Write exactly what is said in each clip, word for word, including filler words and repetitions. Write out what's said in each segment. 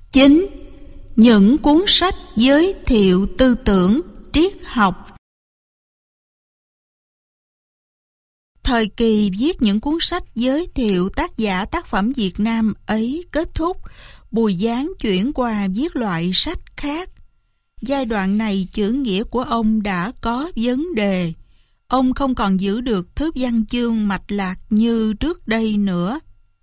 chín. Những cuốn sách giới thiệu tư tưởng, triết học. Thời kỳ viết những cuốn sách giới thiệu tác giả tác phẩm Việt Nam ấy kết thúc, Bùi Giáng chuyển qua viết loại sách khác. Giai đoạn này chữ nghĩa của ông đã có vấn đề. Ông không còn giữ được thứ văn chương mạch lạc như trước đây nữa.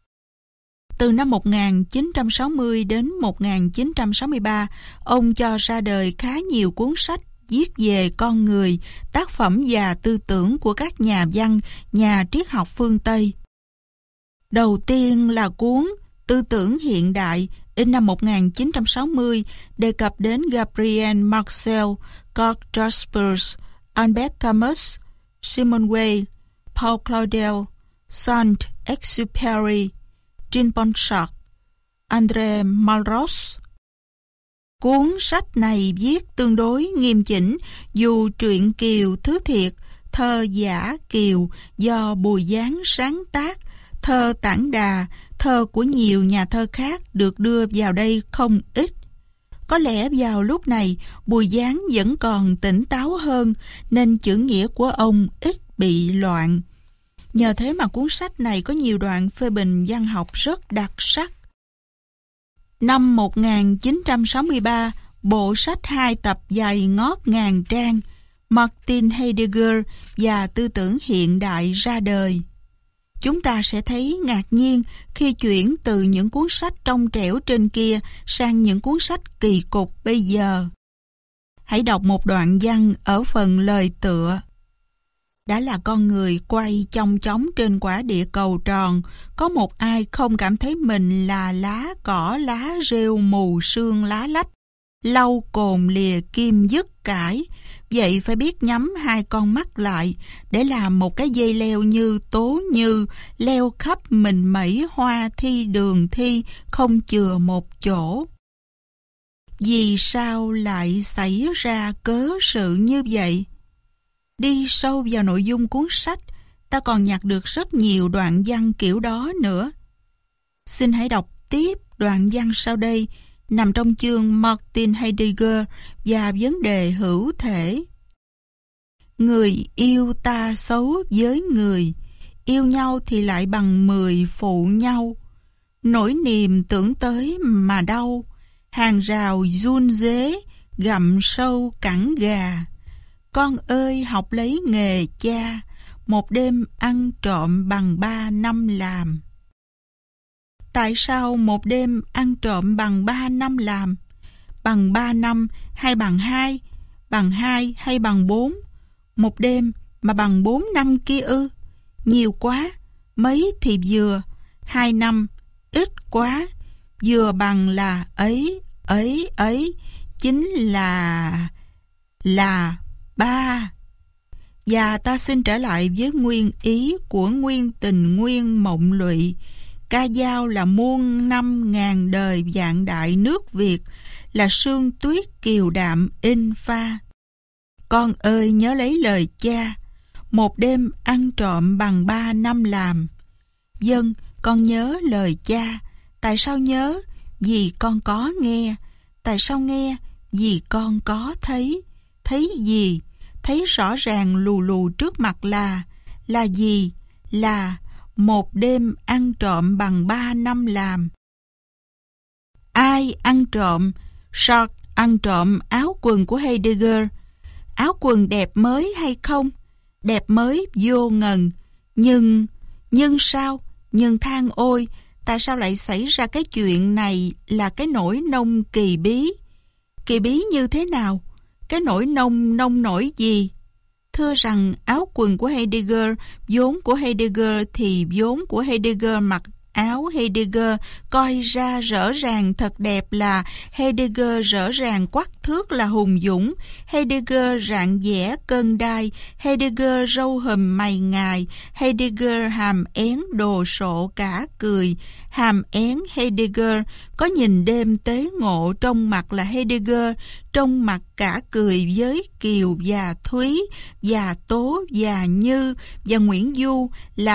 Từ năm một nghìn chín trăm sáu mươi đến một nghìn chín trăm sáu mươi ba, ông cho ra đời khá nhiều cuốn sách viết về con người, tác phẩm và tư tưởng của các nhà văn, nhà triết học phương Tây. Đầu tiên là cuốn Tư tưởng hiện đại, in năm một nghìn chín trăm sáu mươi, đề cập đến Gabriel Marcel, Karl Jaspers, Albert Camus, Simone Weil, Paul Claudel, Saint-Exupéry, Jean-Paul Sartre, André Malraux. Cuốn sách này viết tương đối nghiêm chỉnh, dù truyện Kiều Thứ Thiệt, thơ giả Kiều do Bùi Giáng sáng tác, thơ Tản Đà, thơ của nhiều nhà thơ khác được đưa vào đây không ít. Có lẽ vào lúc này, Bùi Giáng vẫn còn tỉnh táo hơn, nên chữ nghĩa của ông ít bị loạn. Nhờ thế mà cuốn sách này có nhiều đoạn phê bình văn học rất đặc sắc. Năm một nghìn chín trăm sáu mươi ba, bộ sách hai tập dài ngót ngàn trang, Martin Heidegger và Tư tưởng hiện đại ra đời. Chúng ta sẽ thấy ngạc nhiên khi chuyển từ những cuốn sách trong trẻo trên kia sang những cuốn sách kỳ cục bây giờ. Hãy đọc một đoạn văn ở phần lời tựa. Đã là con người quay chong chóng trên quả địa cầu tròn, có một ai không cảm thấy mình là lá cỏ lá rêu mù sương lá lách, lau cồn lìa kim dứt cải. Vậy phải biết nhắm hai con mắt lại để làm một cái dây leo như tố như, leo khắp mình mẩy hoa thi đường thi, không chừa một chỗ. Vì sao lại xảy ra cớ sự như vậy? Đi sâu vào nội dung cuốn sách, ta còn nhặt được rất nhiều đoạn văn kiểu đó nữa. Xin hãy đọc tiếp đoạn văn sau đây, nằm trong chương Martin Heidegger và vấn đề hữu thể. Người yêu ta xấu với người, yêu nhau thì lại bằng mười phụ nhau. Nỗi niềm tưởng tới mà đau, hàng rào run rế, gặm sâu cẳng gà. Con ơi học lấy nghề cha, một đêm ăn trộm bằng ba năm làm. Tại sao một đêm ăn trộm bằng ba năm làm? Bằng ba năm hay bằng hai? Bằng hai hay bằng bốn? Một đêm mà bằng bốn năm kia ư? Nhiều quá, mấy thì vừa, hai năm, ít quá, vừa bằng là ấy, ấy, ấy, chính là... là... ba. Và ta xin trở lại với nguyên ý của nguyên tình nguyên mộng lụy. Ca dao là muôn năm ngàn đời vạn đại nước Việt, là sương tuyết kiều đạm in pha. Con ơi nhớ lấy lời cha, một đêm ăn trộm bằng ba năm làm. Vâng, con nhớ lời cha. Tại sao nhớ? Vì con có nghe. Tại sao nghe? Vì con có thấy. Thấy gì? Thấy rõ ràng lù lù trước mặt là, là gì? Là một đêm ăn trộm bằng ba năm làm. Ai ăn trộm? Sartre ăn trộm áo quần của Heidegger. Áo quần đẹp mới hay không? Đẹp mới vô ngần. Nhưng, nhưng sao? Nhưng than ôi, tại sao lại xảy ra cái chuyện này là cái nỗi nông kỳ bí? Kỳ bí như thế nào? Cái nỗi nông nông nổi gì? Thưa rằng áo quần của Heidegger, vốn của Heidegger thì vốn của Heidegger mặc áo Heidegger coi ra rõ ràng thật đẹp là Heidegger rõ ràng quắc thước là hùng dũng, Heidegger rạng vẽ cơn đai, Heidegger râu hùm mày ngài, Heidegger hàm én đồ sộ cả cười, hàm én Heidegger có nhìn đêm tế ngộ trong mặt là Heidegger, trong mặt cả cười với Kiều và Thúy và Tố và Như và Nguyễn Du là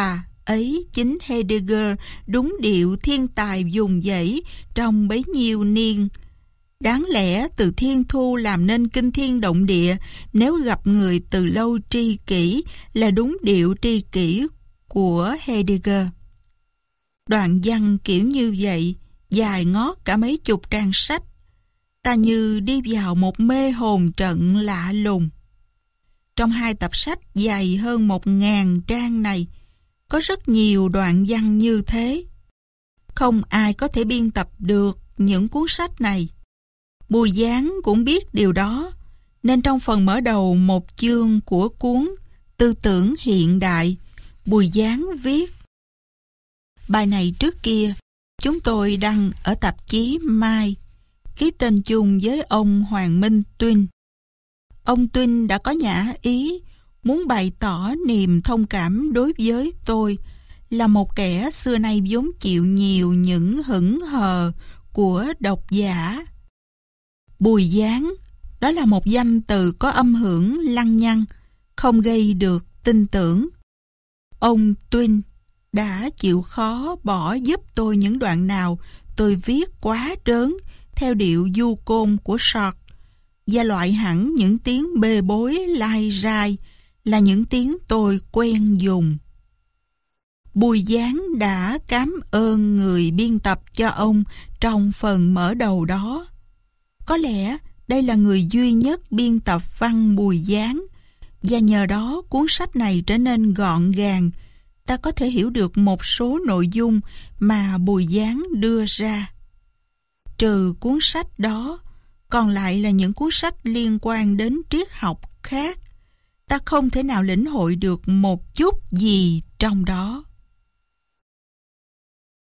ấy chính Heidegger đúng điệu thiên tài vùng vẫy trong bấy nhiêu niên. Đáng lẽ từ thiên thu làm nên kinh thiên động địa, nếu gặp người từ lâu tri kỷ là đúng điệu tri kỷ của Heidegger. Đoạn văn kiểu như vậy, dài ngót cả mấy chục trang sách, ta như đi vào một mê hồn trận lạ lùng. Trong hai tập sách dài hơn một ngàn trang này, có rất nhiều đoạn văn như thế. Không ai có thể biên tập được những cuốn sách này. Bùi Giáng cũng biết điều đó, nên trong phần mở đầu một chương của cuốn Tư tưởng hiện đại, Bùi Giáng viết: bài này trước kia chúng tôi đăng ở tạp chí Mai, ký tên chung với ông Hoàng Minh Tuyên. Ông Tuyên đã có nhã ý muốn bày tỏ niềm thông cảm đối với tôi, là một kẻ xưa nay vốn chịu nhiều những hững hờ của độc giả. Bùi Giáng, đó là một danh từ có âm hưởng lăng nhăng, không gây được tin tưởng. Ông Tuyên đã chịu khó bỏ giúp tôi những đoạn nào tôi viết quá trớn theo điệu du côn của Sartre, và loại hẳn những tiếng bê bối lai rai là những tiếng tôi quen dùng. Bùi Giáng đã cảm ơn người biên tập cho ông trong phần mở đầu đó. Có lẽ đây là người duy nhất biên tập văn Bùi Giáng, và nhờ đó cuốn sách này trở nên gọn gàng. Ta có thể hiểu được một số nội dung mà Bùi Giáng đưa ra. Trừ cuốn sách đó, còn lại là những cuốn sách liên quan đến triết học khác. Ta không thể nào lĩnh hội được một chút gì trong đó.